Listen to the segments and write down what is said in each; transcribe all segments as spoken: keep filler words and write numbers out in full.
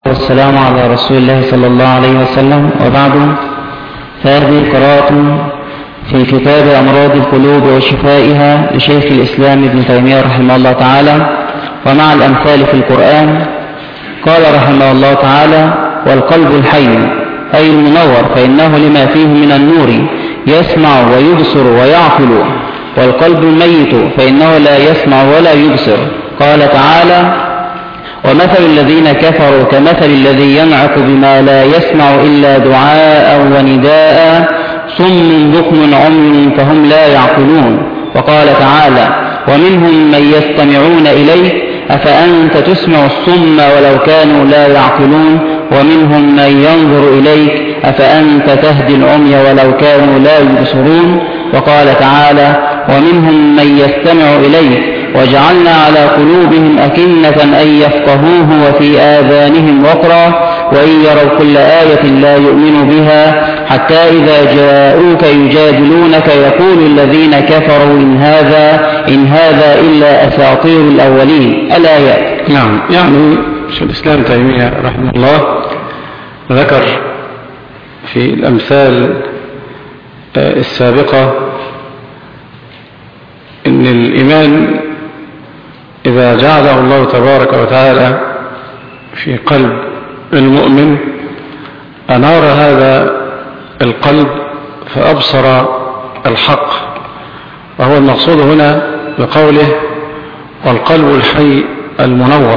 والسلام على رسول الله صلى الله عليه وسلم، وبعد، فهذه قراءة في كتاب أمراض القلوب وشفائها لشيخ الإسلام ابن تيمية رحمه الله تعالى، ومع الأمثال في القرآن. قال رحمه الله تعالى: والقلب الحي أي المنور، فإنه لما فيه من النور يسمع ويبصر ويعقل، والقلب الميت فإنه لا يسمع ولا يبصر. قال تعالى: ومثل الذين كفروا كمثل الذي ينعق بما لا يسمع إلا دعاء ونداء صم بكم عمي فهم لا يعقلون. وقال تعالى: ومنهم من يستمعون إليك أفأنت تسمع الصم ولو كانوا لا يعقلون، ومنهم من ينظر إليك أفأنت تهدي العمي ولو كانوا لا يبصرون. وقال تعالى: ومنهم من يستمع إليك وجعلنا على قلوبهم أكنة أن يفقهوه وفي آذانهم وقرا وإن يروا كل آية لا يؤمنوا بها حتى إذا جاءوك يجادلونك يقول الذين كفروا إن هذا إن هذا إلا أساطير الأولين. الآيات. نعم، يعني شيخ الإسلام تيمية رحمه الله ذكر في الأمثال السابقة إن الإيمان إذا جعله الله تبارك وتعالى في قلب المؤمن أنار هذا القلب فأبصر الحق، وهو المقصود هنا بقوله: والقلب الحي المنور،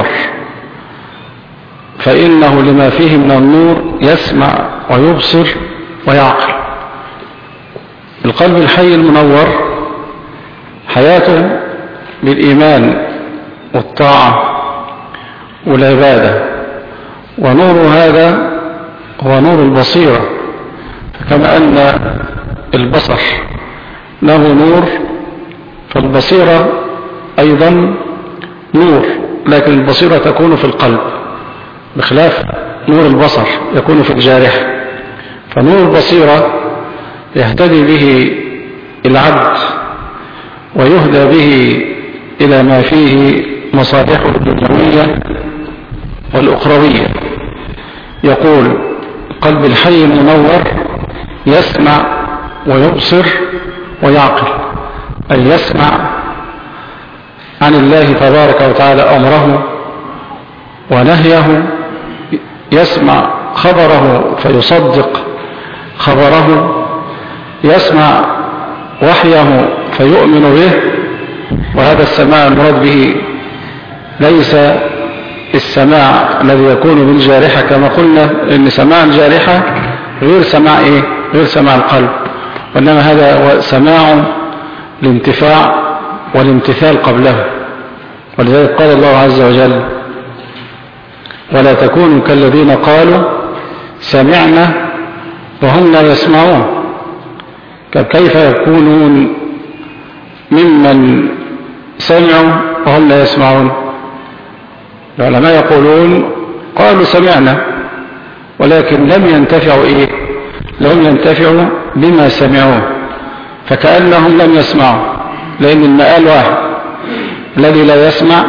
فإنه لما فيه من النور يسمع ويبصر ويعقل. القلب الحي المنور حياته بالإيمان والطاعة والعبادة، ونور هذا هو نور البصيرة. فكما أن البصر له نور، فالبصيرة أيضا نور، لكن البصيرة تكون في القلب بخلاف نور البصر يكون في الجارحة. فنور البصيرة يهتدي به العبد ويهدى به إلى ما فيه مصالحه الدنيوية والأخروية. يقول: قلب الحي المنور يسمع ويبصر ويعقل، أي يسمع عن الله تبارك وتعالى أمره ونهيه، يسمع خبره فيصدق خبره، يسمع وحيه فيؤمن به. وهذا السماع المراد به ليس السماع الذي يكون بالجارحة كما قلنا، إن سماع الجارحة غير سماع إيه؟ غير سماع القلب، وإنما هذا هو سماع الانتفاع والامتثال قبله. ولذلك قال الله عز وجل: ولا تكونوا كالذين قالوا سمعنا وهم لا يسمعون. كيف يكونون ممن سمعوا وهم لا يسمعون؟ العلماء يقولون: قالوا سمعنا ولكن لم ينتفعوا إيه؟ لم ينتفعوا بما سمعوه، فكأنهم لم يسمعوا، لأن المآل واحد. الذي لا يسمع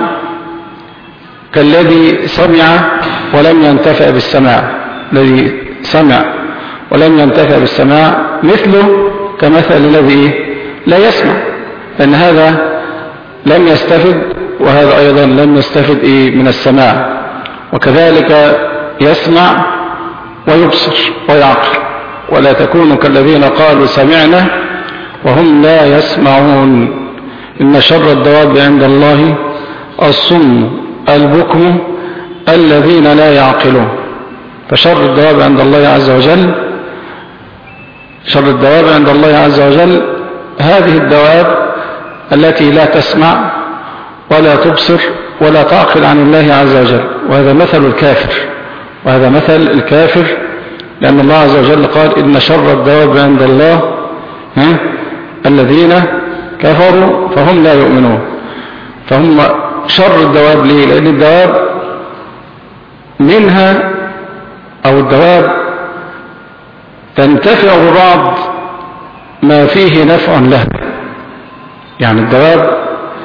كالذي سمع ولم ينتفع بالسماع، الذي سمع ولم ينتفع بالسماع مثله كمثل الذي لا يسمع، لأن هذا لم يستفد وهذا أيضا لم يستفد إيه من السماع. وكذلك يسمع ويبصر ويعقل. ولا تكونوا كالذين قالوا سمعنا وهم لا يسمعون، إن شر الدواب عند الله الصم البكم الذين لا يعقلون. فشر الدواب عند الله عز وجل شر الدواب عند الله عز وجل هذه الدواب التي لا تسمع ولا تبصر ولا تعقل عن الله عز وجل. وهذا مثل الكافر، وهذا مثل الكافر، لأن الله عز وجل قال: إن شر الدواب عند الله ها الذين كفروا فهم لا يؤمنون. فهم شر الدواب. ليه؟ لأن الدواب منها أو الدواب تنتفع ببعض ما فيه نفع له. يعني الدواب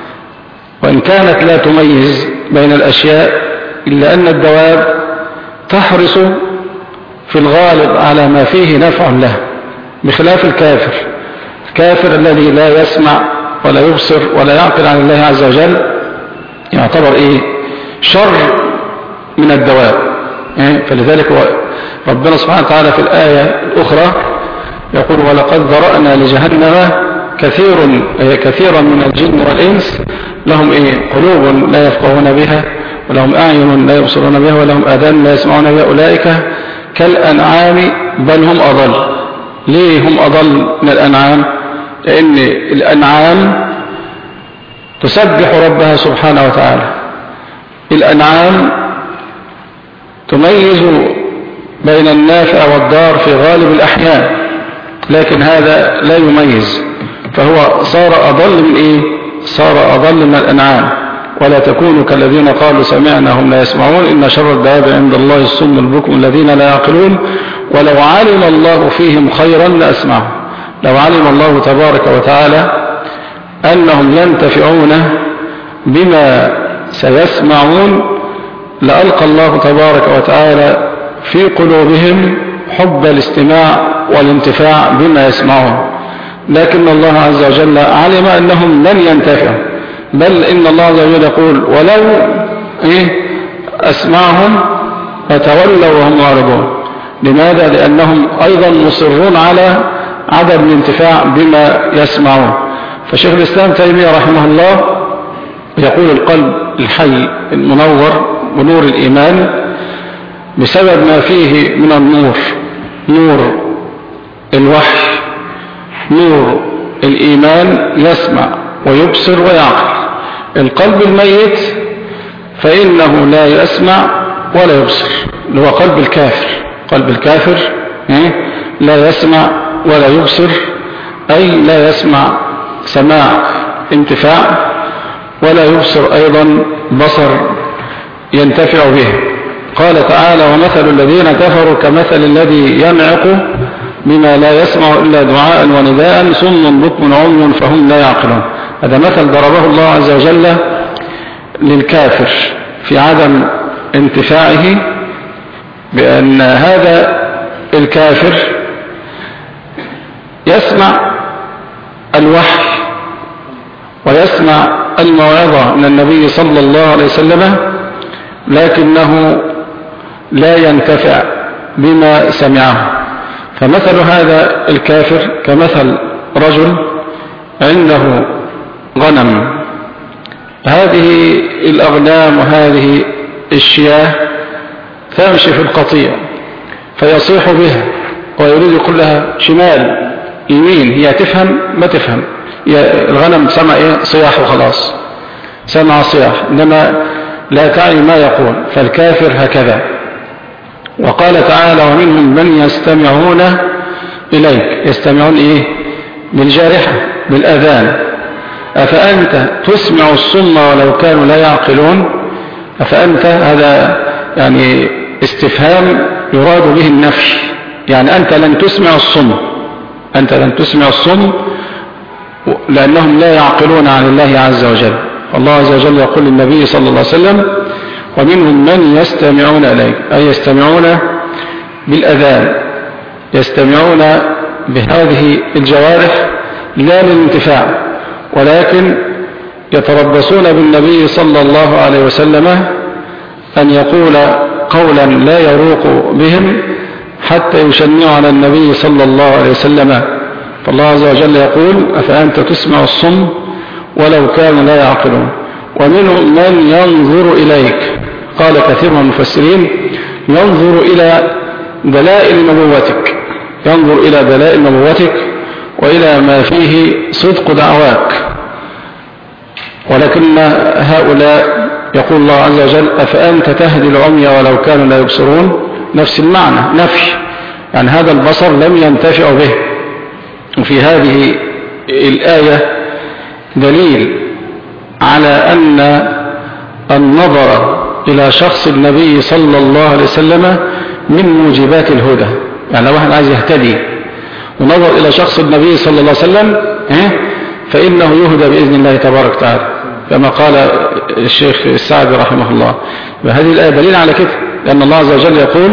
وإن كانت لا تميز بين الأشياء إلا أن الدواب يحرص في الغالب على ما فيه نفع له، بخلاف الكافر. الكافر الذي لا يسمع ولا يبصر ولا يعقل عن الله عز وجل يعتبر ايه؟ شر من الدواب. إيه؟ فلذلك ربنا سبحانه وتعالى في الآية الأخرى يقول ولقد ذرأنا لجهنم كثير كثيرا من الجن والإنس لهم إيه؟ قلوب لا يفقهون بها ولهم أعين لا يبصرون بها ولهم آذان لا يسمعون بها أولئك كالأنعام بل هم أضل. ليه هم أضل من الأنعام؟ لأن الأنعام تسبح ربها سبحانه وتعالى. الأنعام تميز بين النافع والضار في غالب الأحيان، لكن هذا لا يميز، فهو صار أضل من إيه؟ صار أضل من الأنعام. ولا تكونوا كالذين قالوا سمعنا هم لا يسمعون إن شر الدواب عند الله الصم البكم الذين لا يعقلون ولو علم الله فيهم خيرا لأسمعهم. لو علم الله تبارك وتعالى أنهم ينتفعون بما سيسمعون لألقى الله تبارك وتعالى في قلوبهم حب الاستماع والانتفاع بما يسمعون، لكن الله عز وجل علم أنهم لن ينتفعوا، بل إن الله عز وجل يقول ولو إيه أسمعهم فتولوا وهم معرضون. لماذا؟ لأنهم أيضا مصرون على عدم الانتفاع بما يسمعون. فشيخ الإسلام تيمية رحمه الله يقول القلب الحي المنور ونور الإيمان بسبب ما فيه من النور، نور الوحي نور الإيمان، يسمع ويبصر ويعقل. القلب الميت فإنه لا يسمع ولا يبصر، اللي هو قلب الكافر. قلب الكافر لا يسمع ولا يبصر، أي لا يسمع سماع انتفاع ولا يبصر أيضا بصر ينتفع به. قال تعالى ومثل الذين كفروا كمثل الذي ينعق بما لا يسمع إلا دعاء ونداء صم بكم عمي فهم لا يعقلون. هذا مثل ضربه الله عز وجل للكافر في عدم انتفاعه، بأن هذا الكافر يسمع الوحي ويسمع الموعظة من النبي صلى الله عليه وسلم، لكنه لا ينتفع بما سمعه. فمثل هذا الكافر كمثل رجل عنده غنم، هذه الأغنام وهذه الشياه تمشي في القطيع فيصيح بها ويريد يقول لها شمال يمين، هي تفهم ما تفهم، الغنم سمع ايه؟ صياح وخلاص، سمع صياح، إنما لا تعي ما يقول. فالكافر هكذا. وقال تعالى ومنهم من يستمعون إليك، يستمعون إيه؟ بالجارحة بالأذان. أفأنت تسمع الصم ولو كانوا لا يعقلون؟ أفأنت هذا يعني استفهام يراد به النفي، يعني أنت لن تسمع الصم، أنت لن تسمع الصم لأنهم لا يعقلون عن الله عز وجل. الله عز وجل يقول للنبي صلى الله عليه وسلم ومنهم من يستمعون إليك، أي يستمعون بالأذان، يستمعون بهذه الجوارح لا للانتفاع، ولكن يتربصون بالنبي صلى الله عليه وسلم أن يقول قولا لا يروق بهم حتى يشنعوا على النبي صلى الله عليه وسلم. فالله عز وجل يقول أفأنت تسمع الصم ولو كانوا لا يعقلون. ومنهم من ينظر إليك، قال كثير من المفسرين ينظر إلى دلائل نبوتك، ينظر إلى دلائل نبوتك وإلى ما فيه صدق دعواك. ولكن هؤلاء يقول الله عز وجل أفأنت تهدي العمي ولو كانوا لا يبصرون، نفس المعنى، نفي، يعني هذا البصر لم ينتفع به. وفي هذه الآية دليل على أن النظر إلى شخص النبي صلى الله عليه وسلم من موجبات الهدى. يعني لو واحد عايز يهتدي ونظر إلى شخص النبي صلى الله عليه وسلم فإنه يهدى بإذن الله تبارك وتعالى، كما قال الشيخ السعدي رحمه الله. وهذه الآية دليل على كده، لأن الله عز وجل يقول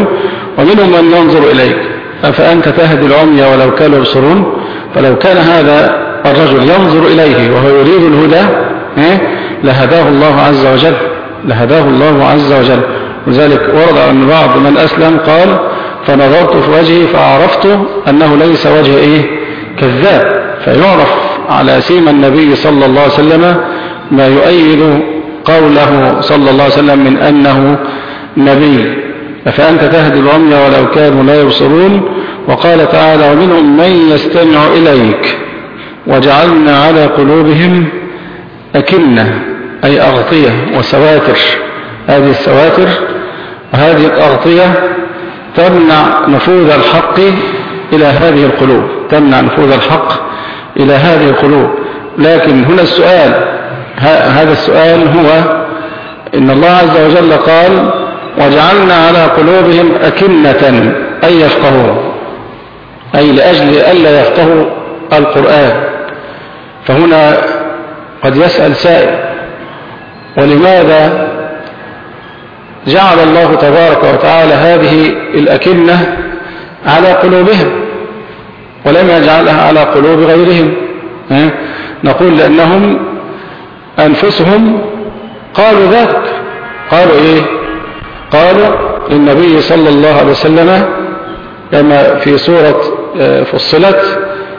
ومنهم من ينظر إليك أفأنت تهدي العمي ولو كانوا يبصرون. فلو كان هذا الرجل ينظر إليه وهو يريد الهدى لهداه الله عز وجل لهداه الله عز وجل. ولذلك ورد أن بعض من أسلم قال فنظرت في وجهه فعرفت أنه ليس وجه إيه كذاب. فيعرف على سيما النبي صلى الله عليه وسلم ما يؤيد قوله صلى الله عليه وسلم من أنه نبي. فأنت تهدي العمي ولو كانوا لا يبصرون. وقال تعالى ومنهم من يستمع إليك وجعلنا على قلوبهم أكنة أي أغطية وسواتر. هذه السواتر وهذه الأغطية تمنع نفوذ الحق إلى هذه القلوب تمنع نفوذ الحق إلى هذه القلوب. لكن هنا السؤال هذا السؤال هو إن الله عز وجل قال وجعلنا على قلوبهم أكنة أي يفقهون أي لأجل ألا يفقهوا القرآن. فهنا قد يسأل سائل ولماذا جعل الله تبارك وتعالى هذه الأكنة على قلوبهم ولم يجعلها على قلوب غيرهم؟ نقول لأنهم أنفسهم قالوا ذلك. قالوا إيه؟ قالوا للنبي صلى الله عليه وسلم كما في سورة فصلت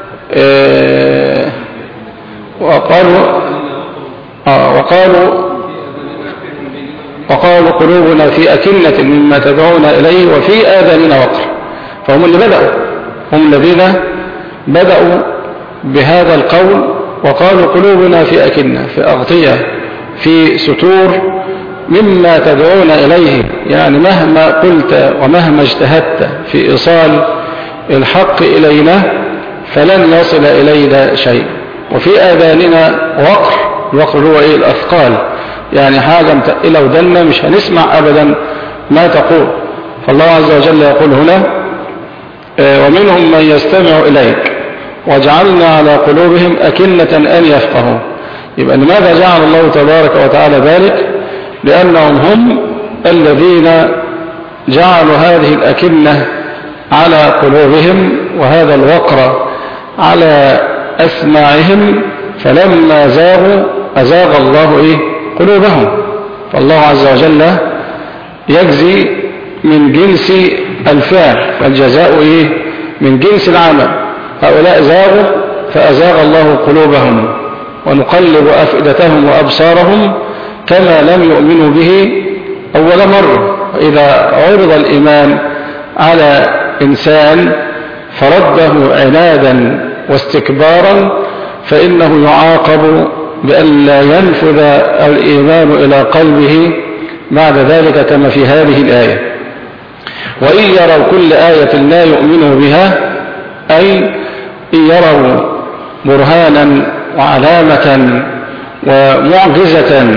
وقالوا وقالوا وقالوا قلوبنا في أكنة مما تدعونا إليه وفي آذاننا وقر. فهم اللي بدأوا هم الذين بدأوا بهذا القول وقالوا قلوبنا في أكنة في أغطية في ستور مما تدعون إليه. يعني مهما قلت ومهما اجتهدت في إيصال الحق إلينا فلن يصل إلينا شيء. وفي آذاننا وقر. الوقر هو إيه؟ الأثقال يعني حاجة متقلة ودنا مش هنسمع أبدا ما تقول. فالله عز وجل يقول هنا ومنهم من يستمع إليك وجعلنا على قلوبهم أكنة أن يفقهوا. يبقى لماذا جعل الله تبارك وتعالى ذلك؟ لأنهم هم الذين جعلوا هذه الأكنة على قلوبهم وهذا الوقر على أسماعهم فلما زاغوا أزاغ الله إيه؟ قلوبهم. فالله عز وجل يجزي من جنس الفعل والجزاء إيه؟ من جنس العمل. هؤلاء زاغوا فأزاغ الله قلوبهم ونقلب أفئدتهم وأبصارهم كما لم يؤمنوا به أول مرة. إذا عرض الإيمان على إنسان فرده عنادا واستكبارا فإنه يعاقب بأن لا ينفذ الإيمان إلى قلبه بعد ذلك كما في هذه الآية. وإن يروا كل آية لا يؤمنوا بها أي إن يروا برهانا وعلامة ومعجزة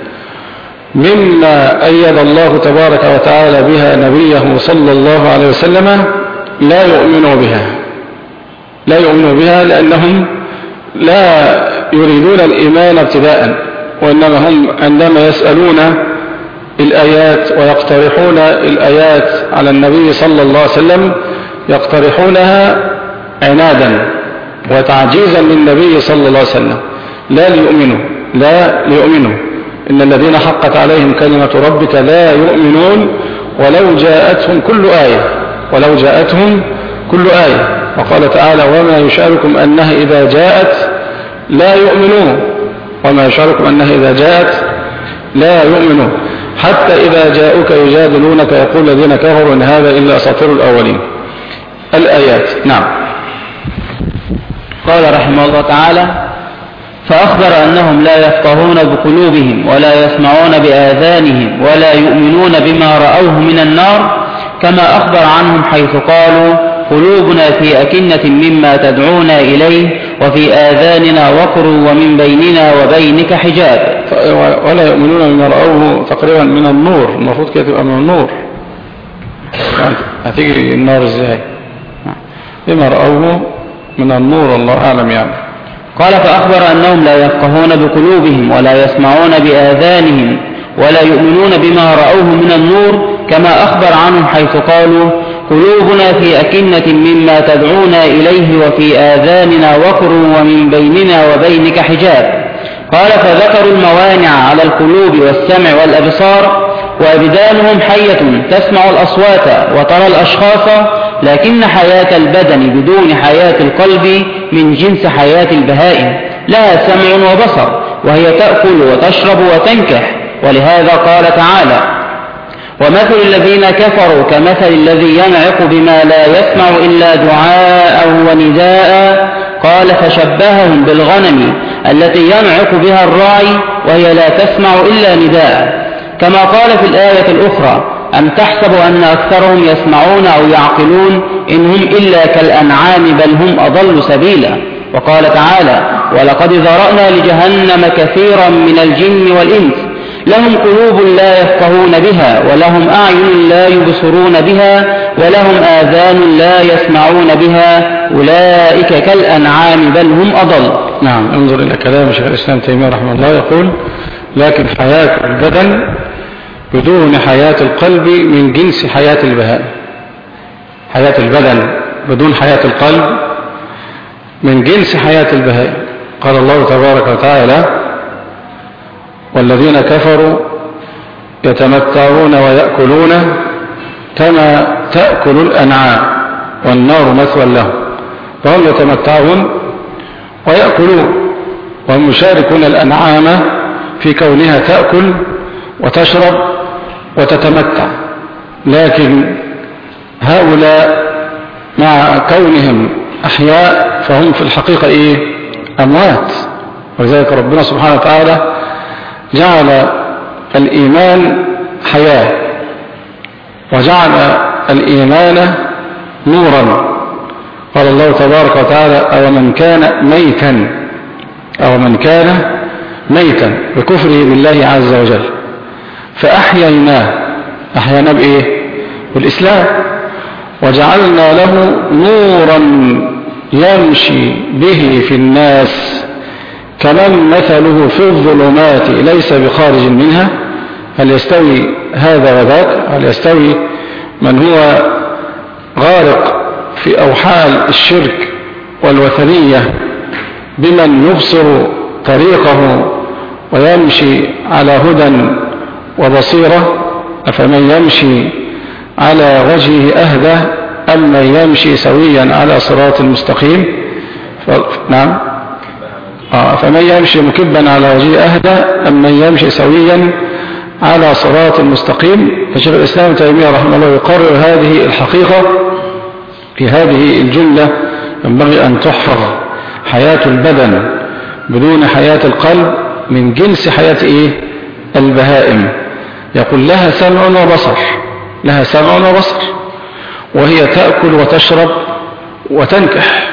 مما أيد الله تبارك وتعالى بها نبيه صلى الله عليه وسلم لا يؤمنوا بها لا يؤمنوا بها لأنهم لا يريدون الإيمان ابتداء وإنما هم عندما يسألون الآيات ويقترحون الآيات على النبي صلى الله عليه وسلم يقترحونها عنادا وتعجيزا للنبي صلى الله عليه وسلم لا ليؤمنوا لا ليؤمنوا إن الذين حقت عليهم كلمة ربك لا يؤمنون ولو جاءتهم كل آية ولو جاءتهم كل آية. وقال تعالى وما يشعركم أنها إذا جاءت لا يؤمنون وما يشعركم أنها إذا جاءت لا يؤمنون حتى إذا جاءوك يجادلونك يقول الذين كفروا إن هذا إلا أساطير الأولين. الآيات. نعم. قال رحمه الله تعالى فأخبر أنهم لا يفقهون بقلوبهم ولا يسمعون بآذانهم ولا يؤمنون بما رأوه من النار كما أخبر عنهم حيث قالوا قلوبنا في أكنة مما تدعونا إليه وفي آذاننا وقر ومن بيننا وبينك حجاب. ولا يؤمنون بما رأوه تقريبا من النور. المفروض كده تبقى من النور. هتيجي النار ازاي؟ بما رأوه من النور الله أعلم يعني. قال فأخبر أنهم لا يفقهون بقلوبهم ولا يسمعون بآذانهم ولا يؤمنون بما رأوه من النور كما أخبر عنهم حيث قالوا قلوبنا في أكنة مما تدعونا إليه وفي آذاننا وقر ومن بيننا وبينك حجاب. قال فذكروا الموانع على القلوب والسمع والأبصار، وأبدانهم حية تسمع الأصوات وترى الأشخاص، لكن حياة البدن بدون حياة القلب من جنس حياة البهائم، لها سمع وبصر وهي تأكل وتشرب وتنكح. ولهذا قال تعالى ومثل الذين كفروا كمثل الذي ينعق بما لا يسمع إلا دعاء ونداء. قال فشبههم بالغنم التي ينعق بها الراعي وهي لا تسمع إلا نداء. كما قال في الآية الأخرى أم تحسب أن أكثرهم يسمعون أو يعقلون إن هم إلا كالأنعام بل هم أضل سبيلا. وقال تعالى ولقد ذرأنا لجهنم كثيرا من الجن والإنس لهم قلوب لا يفقهون بها ولهم أعين لا يبصرون بها ولهم آذان لا يسمعون بها أولئك كالأنعام بل هم أضل. نعم. انظر إلى كلام شيخ الإسلام تيمية رحمه الله يقول لكن حياة البدن بدون حياة القلب من جنس حياة البهائم. حياة البدن بدون حياة القلب من جنس حياة البهائم. قال الله تبارك وتعالى والذين كفروا يتمتعون ويأكلون كما تأكل الأنعام والنار مثوى لهم. فهم يتمتعون ويأكلون وهم يشاركون الأنعام في كونها تأكل وتشرب وتتمتع، لكن هؤلاء مع كونهم أحياء فهم في الحقيقة إيه؟ أموات. ولذلك ربنا سبحانه وتعالى جعل الإيمان حياة وجعل الإيمان نورا. قال الله تبارك وتعالى أو من كان ميتا أو من كان ميتا بكفره بالله عز وجل فأحييناه. أحييناه بإيه؟ بالإسلام. وجعلنا له نورا يمشي به في الناس كمن مثله في الظلمات ليس بخارج منها. هل يستوي هذا وذاك؟ هل يستوي من هو غارق في أوحال الشرك والوثنية بمن يبصر طريقه ويمشي على هدى وبصيرة؟ أفمن يمشي على وجهه أهدى أم من يمشي سويا على صراط مستقيم؟ ف... نعم آه فمن يمشي مكبا على وجهه أهدى أم من يمشي سويا على صراط مستقيم. فشيخ الإسلام تيمية رحمه الله يقرر هذه الحقيقة في هذه الجملة. ينبغي أن تحفظ حياة البدن بدون حياة القلب من جنس حياة إيه؟ البهائم. يقول لها سمع وبصر، لها سمع وبصر وهي تأكل وتشرب وتنكح.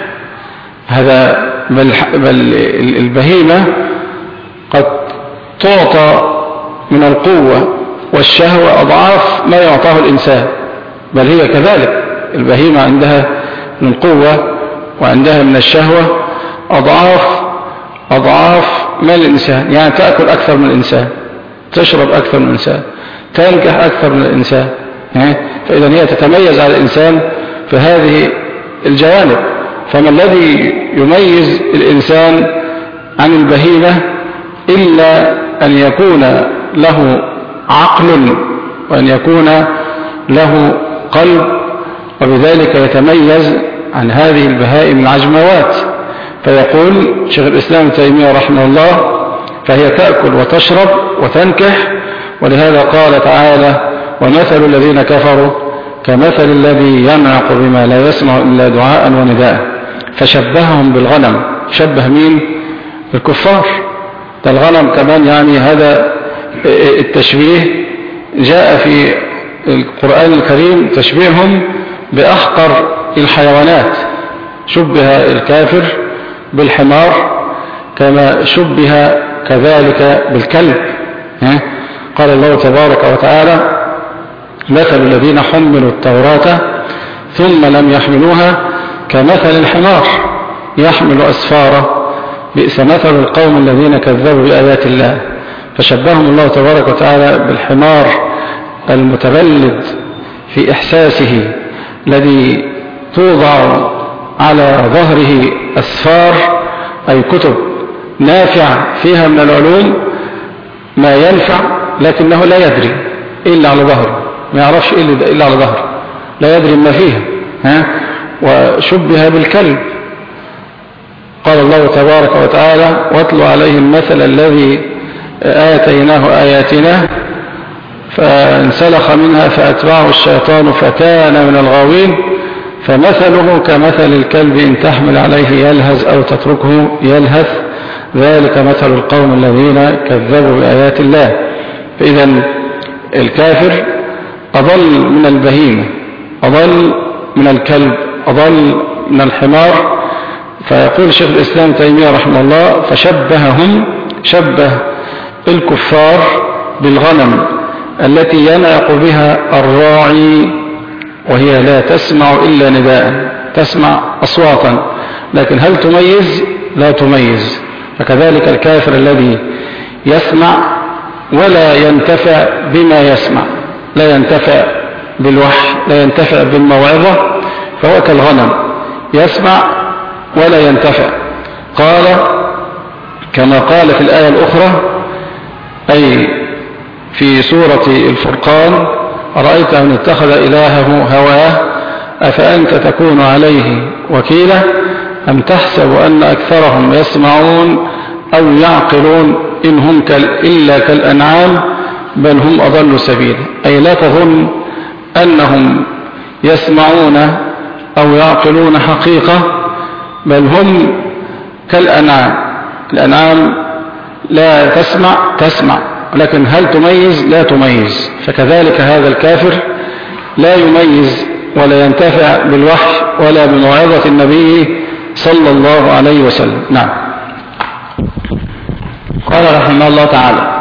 هذا بل, بل البهيمة قد تعطى من القوة والشهوة أضعاف ما يعطاه الإنسان، بل هي كذلك. البهيمة عندها من القوة وعندها من الشهوة أضعاف أضعاف ما الإنسان، يعني تأكل أكثر من الإنسان، تشرب أكثر من الإنسان، تنكح أكثر من الإنسان. فإذا هي تتميز على الإنسان في هذه الجوانب. فما الذي يميز الإنسان عن البهيمة إلا أن يكون له عقل وأن يكون له قلب، وبذلك يتميز عن هذه البهائم العجموات. فيقول شيخ الإسلام تيمية رحمه الله فهي تأكل وتشرب وتنكح. ولهذا قال تعالى ومثل الذين كفروا كمثل الذي ينعق بما لا يسمع إلا دعاء ونداء. فشبههم بالغنم. شبه مين؟ الكفار. ده الغنم كمان، يعني هذا التشبيه جاء في القرآن الكريم تشبيههم بأحقر الحيوانات. شبه الكافر بالحمار كما شبه كذلك بالكلب. قال الله تبارك وتعالى مثل الذين حملوا التوراة ثم لم يحملوها كمثل الحمار يحمل أسفارا بئس مثل القوم الذين كذبوا بآيات الله. فشبههم الله تبارك وتعالى بالحمار المتبلد في إحساسه الذي توضع على ظهره أسفار أي كتب نافع فيها من العلوم ما ينفع، لكنه لا يدري إلا على ظهره، ما يعرفش إلا على ظهره، لا يدري ما فيها. ها؟ وشبه بالكلب. قال الله تبارك وتعالى: واتل عليهم مثل الذي آتيناه آياتنا فانسلخ منها فأتبعه الشيطان فكان من الغاوين فمثله كمثل الكلب إن تحمل عليه يلهث أو تتركه يلهث ذلك مثل القوم الذين كذبوا بآيات الله. فإذا الكافر أضل من البهيمة، أضل من الكلب، أضل من الحمار. فيقول شيخ الإسلام تيمية رحمه الله: فشبههم، شبه الكفار بالغنم التي ينعق بها الراعي وهي لا تسمع إلا نداء، تسمع أصواتا لكن هل تميز؟ لا تميز. فكذلك الكافر الذي يسمع ولا ينتفع بما يسمع، لا ينتفع بالوحي، لا ينتفع بالموعظة، فهو كالغنم يسمع ولا ينتفع. قال كما قال في الآية الأخرى أي في سورة الفرقان: أرأيت من اتخذ إلهه هواه أفأنت تكون عليه وكيلا أم تحسب أن أكثرهم يسمعون أو يعقلون إن هم إلا كالأنعام بل هم أضل سبيلا. أي لا تظن أنهم يسمعون أو يعقلون حقيقة، بل هم كالأنعام. الأنعام لا تسمع، تسمع لكن هل تميز؟ لا تميز. فكذلك هذا الكافر لا يميز ولا ينتفع بالوحي ولا بموعظة النبي صلى الله عليه وسلم. نعم. قال رحمه الله تعالى: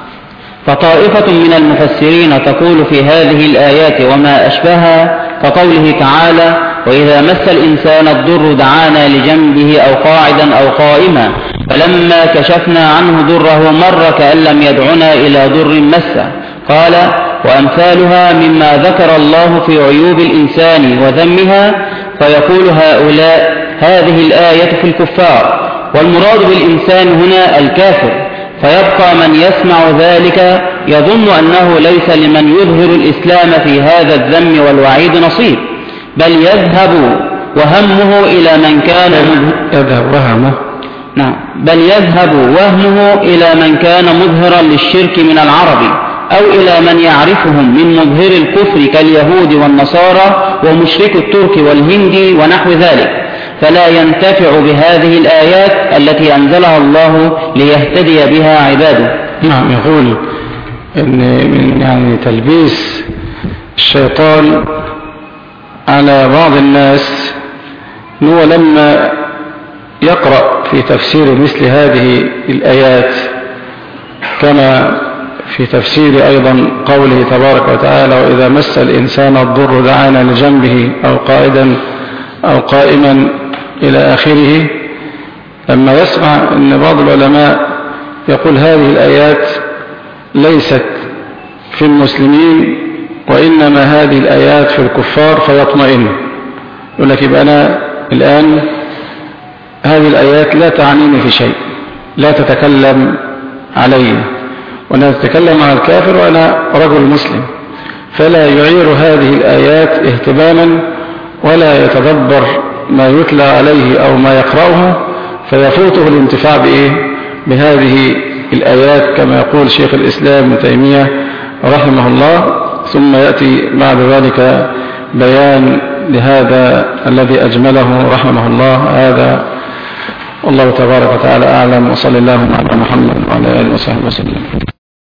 فطائفة من المفسرين تقول في هذه الآيات وما أشبهها كقوله تعالى: وإذا مس الإنسان الضر دعانا لجنبه أو قاعدا أو قائما فلما كشفنا عنه ضره مر كأن لم يدعنا إلى ضر مسه. قال: وأمثالها مما ذكر الله في عيوب الإنسان وذمها، فيقول هؤلاء هذه الآية في الكفار، والمراد بالإنسان هنا الكافر، فيبقى من يسمع ذلك يظن أنه ليس لمن يظهر الإسلام في هذا الذم والوعيد نصيب، بل يذهب وهمه إلى من كان يذهب وهمه نعم بل يذهب وهمه إلى من كان مظهرا للشرك من العرب، أو إلى من يعرفهم من مظهر الكفر كاليهود والنصارى ومشرك الترك والهند ونحو ذلك، فلا ينتفع بهذه الآيات التي أنزلها الله ليهتدي بها عباده. نعم. يقول إن من يعني تلبيس الشيطان على بعض الناس أنه لما يقرأ في تفسير مثل هذه الآيات كما في تفسير أيضا قوله تبارك وتعالى: وإذا مس الإنسان الضر دعانا لجنبه أو قائدا أو قائما إلى آخره، لما يسمع أن بعض العلماء يقول هذه الآيات ليست في المسلمين وإنما هذه الآيات في الكفار، فيطمئن، يقول لك يبقى أنا الآن هذه الآيات لا تعنيني في شيء، لا تتكلم علي، وأنا تتكلم عن الكافر وأنا رجل مسلم، فلا يعير هذه الآيات اهتماما ولا يتدبر ما يتلى عليه أو ما يقرأه، فيفوته الانتفاع بإيه؟ بهذه الآيات كما يقول شيخ الإسلام ابن تيمية رحمه الله. ثم يأتي بعد ذلك بيان لهذا الذي أجمله رحمه الله. هذا والله تبارك وتعالى أعلم، وصلى الله على محمد وعلى آله وصحبه وسلم.